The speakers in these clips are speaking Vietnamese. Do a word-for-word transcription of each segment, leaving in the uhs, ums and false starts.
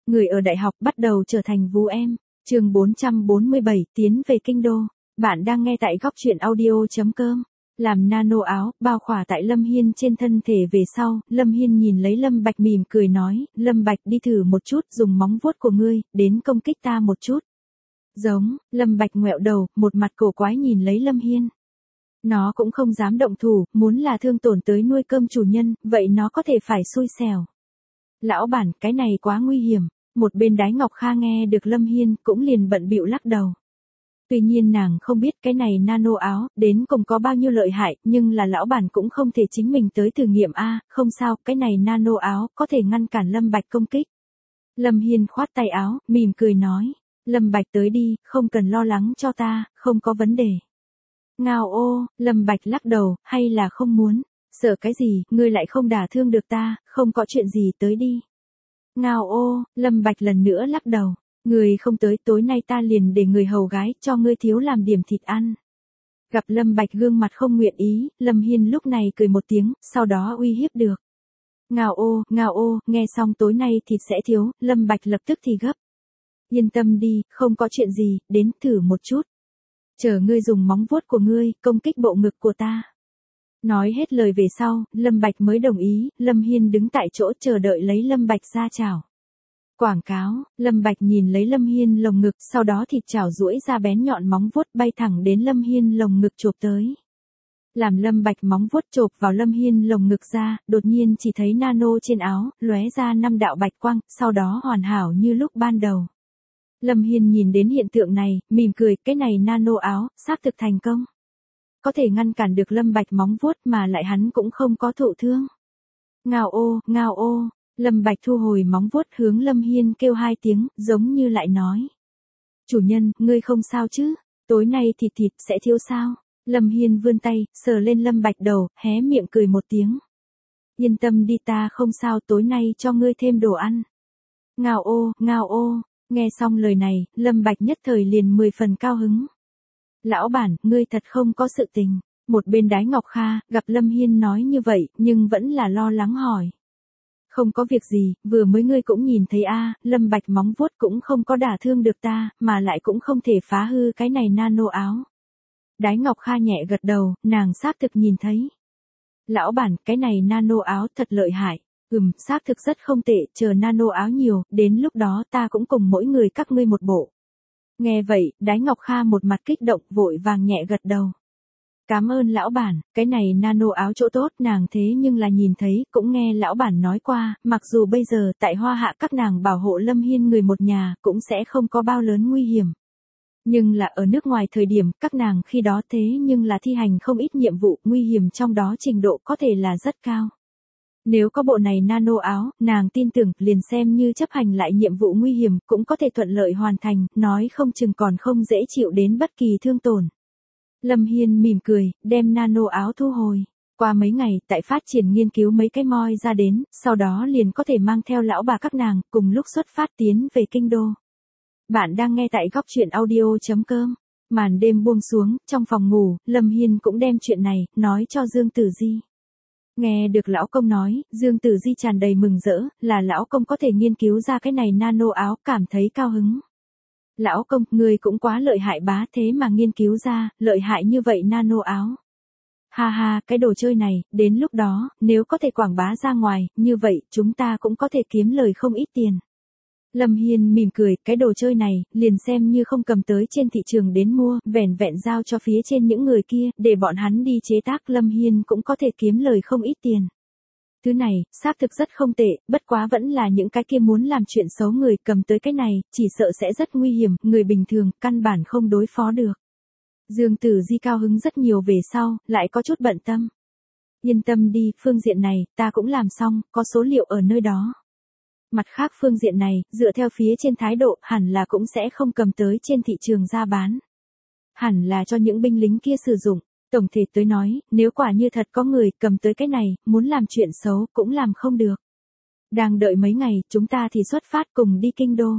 người ở đại học bắt đầu trở thành vú em. Chương bốn trăm bốn mươi bảy, tiến về kinh đô. Bạn đang nghe tại góc truyện audio chấm com. Làm nano áo, bao khỏa tại Lâm Hiên trên thân thể về sau, Lâm Hiên nhìn lấy Lâm Bạch mỉm cười nói, Lâm Bạch đi thử một chút, dùng móng vuốt của ngươi, đến công kích ta một chút. Giống, Lâm Bạch ngoẹo đầu, một mặt cổ quái nhìn lấy Lâm Hiên. Nó cũng không dám động thủ, muốn là thương tổn tới nuôi cơm chủ nhân, vậy nó có thể phải xui xẻo. Lão bản, cái này quá nguy hiểm. Một bên Đái Ngọc Kha nghe được Lâm Hiên cũng liền bận bịu lắc đầu. Tuy nhiên nàng không biết cái này nano áo đến cùng có bao nhiêu lợi hại, nhưng là lão bản cũng không thể chính mình tới thử nghiệm a, không sao, cái này nano áo có thể ngăn cản Lâm Bạch công kích. Lâm Hiên khoát tay áo, mỉm cười nói, Lâm Bạch tới đi, không cần lo lắng cho ta, không có vấn đề. Ngao ô, Lâm Bạch lắc đầu, hay là không muốn, sợ cái gì, ngươi lại không đả thương được ta, không có chuyện gì tới đi. Ngao ô, Lâm Bạch lần nữa lắc đầu, người không tới tối nay ta liền để người hầu gái cho ngươi thiếu làm điểm thịt ăn. Gặp Lâm Bạch gương mặt không nguyện ý, Lâm Hiên lúc này cười một tiếng, sau đó uy hiếp được. Ngao ô, ngao ô, nghe xong tối nay thịt sẽ thiếu, Lâm Bạch lập tức thì gấp. Yên tâm đi, không có chuyện gì, đến thử một chút. Chờ ngươi dùng móng vuốt của ngươi, công kích bộ ngực của ta. Nói hết lời về sau, Lâm Bạch mới đồng ý, Lâm Hiên đứng tại chỗ chờ đợi lấy Lâm Bạch ra chảo. Quảng cáo, Lâm Bạch nhìn lấy Lâm Hiên lồng ngực, sau đó thịt chảo duỗi ra bén nhọn móng vuốt bay thẳng đến Lâm Hiên lồng ngực chộp tới. Làm Lâm Bạch móng vuốt chộp vào Lâm Hiên lồng ngực ra, đột nhiên chỉ thấy nano trên áo, lóe ra năm đạo bạch quang, sau đó hoàn hảo như lúc ban đầu. Lâm Hiên nhìn đến hiện tượng này, mỉm cười, cái này nano áo, xác thực thành công. Có thể ngăn cản được Lâm Bạch móng vuốt mà lại hắn cũng không có thụ thương. Ngao ô, ngao ô, Lâm Bạch thu hồi móng vuốt hướng Lâm Hiên kêu hai tiếng, giống như lại nói. Chủ nhân, ngươi không sao chứ, tối nay thịt thịt sẽ thiếu sao? Lâm Hiên vươn tay, sờ lên Lâm Bạch đầu, hé miệng cười một tiếng. Yên tâm đi ta không sao, tối nay cho ngươi thêm đồ ăn. Ngao ô, ngao ô, nghe xong lời này, Lâm Bạch nhất thời liền mười phần cao hứng. Lão bản, ngươi thật không có sự tình. Một bên Đái Ngọc Kha, gặp Lâm Hiên nói như vậy, nhưng vẫn là lo lắng hỏi. Không có việc gì, vừa mới ngươi cũng nhìn thấy a, Lâm Bạch móng vuốt cũng không có đả thương được ta, mà lại cũng không thể phá hư cái này nano áo. Đái Ngọc Kha nhẹ gật đầu, nàng xác thực nhìn thấy. Lão bản, cái này nano áo thật lợi hại. Ừm, xác thực rất không tệ, chờ nano áo nhiều, đến lúc đó ta cũng cùng mỗi người các ngươi một bộ. Nghe vậy, Đái Ngọc Kha một mặt kích động vội vàng nhẹ gật đầu. Cảm ơn lão bản, cái này nano áo chỗ tốt nàng thế nhưng là nhìn thấy, cũng nghe lão bản nói qua, mặc dù bây giờ tại Hoa Hạ các nàng bảo hộ Lâm Hiên người một nhà, cũng sẽ không có bao lớn nguy hiểm. Nhưng là ở nước ngoài thời điểm, các nàng khi đó thế nhưng là thi hành không ít nhiệm vụ, nguy hiểm trong đó trình độ có thể là rất cao. Nếu có bộ này nano áo, nàng tin tưởng, liền xem như chấp hành lại nhiệm vụ nguy hiểm, cũng có thể thuận lợi hoàn thành, nói không chừng còn không dễ chịu đến bất kỳ thương tổn. Lâm Hiên mỉm cười, đem nano áo thu hồi. Qua mấy ngày, tại phát triển nghiên cứu mấy cái moi ra đến, sau đó liền có thể mang theo lão bà các nàng, cùng lúc xuất phát tiến về kinh đô. Bạn đang nghe tại góc truyện audio chấm com. Màn đêm buông xuống, trong phòng ngủ, Lâm Hiên cũng đem chuyện này, nói cho Dương Tử Di. Nghe được lão công nói, Dương Tử Di tràn đầy mừng rỡ, là lão công có thể nghiên cứu ra cái này nano áo, cảm thấy cao hứng. Lão công, người cũng quá lợi hại bá thế mà nghiên cứu ra, lợi hại như vậy nano áo. Ha ha, cái đồ chơi này, đến lúc đó, nếu có thể quảng bá ra ngoài, như vậy, chúng ta cũng có thể kiếm lời không ít tiền. Lâm Hiên mỉm cười, cái đồ chơi này, liền xem như không cầm tới trên thị trường đến mua, vẻn vẹn giao cho phía trên những người kia, để bọn hắn đi chế tác, Lâm Hiên cũng có thể kiếm lời không ít tiền. Thứ này, xác thực rất không tệ, bất quá vẫn là những cái kia muốn làm chuyện xấu người cầm tới cái này, chỉ sợ sẽ rất nguy hiểm, người bình thường, căn bản không đối phó được. Dương Tử Di cao hứng rất nhiều về sau, lại có chút bận tâm. Yên tâm đi, phương diện này, ta cũng làm xong, có số liệu ở nơi đó. Mặt khác phương diện này, dựa theo phía trên thái độ, hẳn là cũng sẽ không cầm tới trên thị trường ra bán. Hẳn là cho những binh lính kia sử dụng. Tổng thể tới nói, nếu quả như thật có người cầm tới cái này, muốn làm chuyện xấu, cũng làm không được. Đang đợi mấy ngày, chúng ta thì xuất phát cùng đi kinh đô.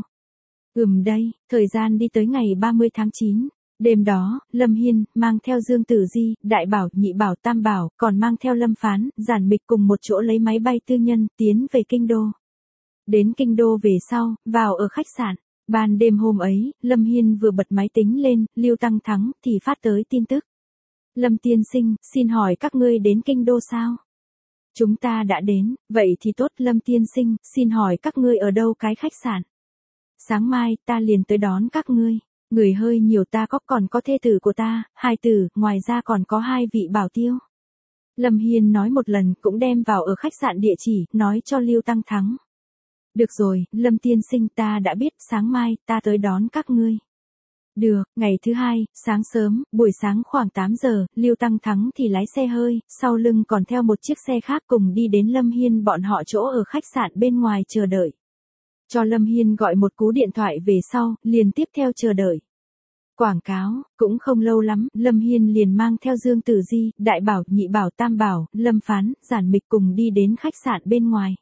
Ừm đây, thời gian đi tới ngày ba mươi tháng chín. Đêm đó, Lâm Hiên, mang theo Dương Tử Di, Đại Bảo, Nhị Bảo, Tam Bảo, còn mang theo Lâm Phán, Giản Mịch cùng một chỗ lấy máy bay tư nhân, tiến về kinh đô. Đến kinh đô về sau, vào ở khách sạn. Ban đêm hôm ấy, Lâm Hiên vừa bật máy tính lên, Lưu Tăng Thắng thì phát tới tin tức. Lâm tiên sinh, xin hỏi các ngươi đến kinh đô sao? Chúng ta đã đến, vậy thì tốt. Lâm tiên sinh, xin hỏi các ngươi ở đâu cái khách sạn? Sáng mai, ta liền tới đón các ngươi. Người hơi nhiều, ta có còn có thê tử của ta, hai tử, ngoài ra còn có hai vị bảo tiêu. Lâm Hiên nói một lần cũng đem vào ở khách sạn địa chỉ, nói cho Lưu Tăng Thắng. Được rồi, Lâm tiên sinh, ta đã biết, sáng mai, ta tới đón các ngươi. Được, ngày thứ hai, sáng sớm, buổi sáng khoảng tám giờ, Lưu Tăng Thắng thì lái xe hơi, sau lưng còn theo một chiếc xe khác cùng đi đến Lâm Hiên bọn họ chỗ ở khách sạn bên ngoài chờ đợi. Cho Lâm Hiên gọi một cú điện thoại về sau, liền tiếp theo chờ đợi. Quảng cáo, cũng không lâu lắm, Lâm Hiên liền mang theo Dương Tử Di, Đại Bảo, Nhị Bảo, Tam Bảo, Lâm Phán, Giản Mịch cùng đi đến khách sạn bên ngoài.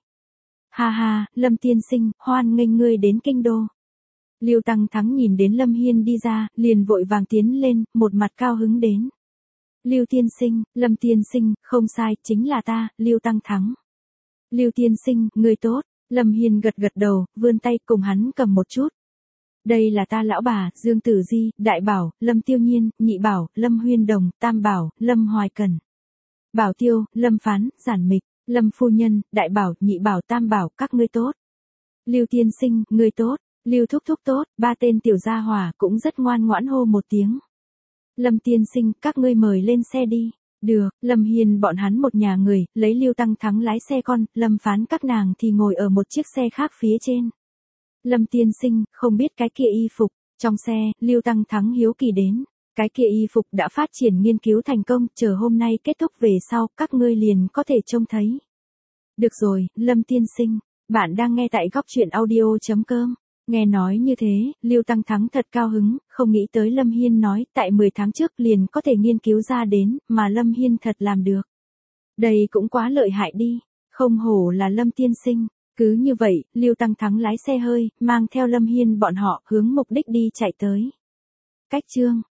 Ha ha, Lâm tiên sinh, hoan nghênh ngươi đến kinh đô. Lưu Tăng Thắng nhìn đến Lâm Hiên đi ra, liền vội vàng tiến lên, một mặt cao hứng đến. Lưu tiên sinh, Lâm tiên sinh, không sai, chính là ta, Lưu Tăng Thắng. Lưu tiên sinh, ngươi tốt. Lâm Hiên gật gật đầu, vươn tay cùng hắn cầm một chút. Đây là ta lão bà, Dương Tử Di, Đại Bảo, Lâm Tiêu Nhiên, Nhị Bảo, Lâm Huyên Đồng, Tam Bảo, Lâm Hoài Cần. Bảo Tiêu, Lâm Phán, Giản Mịch, Lâm Phu Nhân, Đại Bảo, Nhị Bảo, Tam Bảo, các ngươi tốt. Lưu tiên sinh, ngươi tốt. Lưu thúc thúc tốt, ba tên tiểu gia hỏa cũng rất ngoan ngoãn hô một tiếng. Lâm tiên sinh, các ngươi mời lên xe đi. Được, Lâm Hiên bọn hắn một nhà người, lấy Lưu Tăng Thắng lái xe con, Lâm Phán các nàng thì ngồi ở một chiếc xe khác phía trên. Lâm tiên sinh, không biết cái kia y phục, trong xe, Lưu Tăng Thắng hiếu kỳ đến. Cái kia y phục đã phát triển nghiên cứu thành công, chờ hôm nay kết thúc về sau, các ngươi liền có thể trông thấy. Được rồi, Lâm tiên sinh, bạn đang nghe tại góc truyện audio chấm com. Nghe nói như thế, Lưu Tăng Thắng thật cao hứng, không nghĩ tới Lâm Hiên nói tại mười tháng trước liền có thể nghiên cứu ra đến, mà Lâm Hiên thật làm được. Đây cũng quá lợi hại đi, không hổ là Lâm tiên sinh. Cứ như vậy, Lưu Tăng Thắng lái xe hơi, mang theo Lâm Hiên bọn họ hướng mục đích đi chạy tới. Cách chương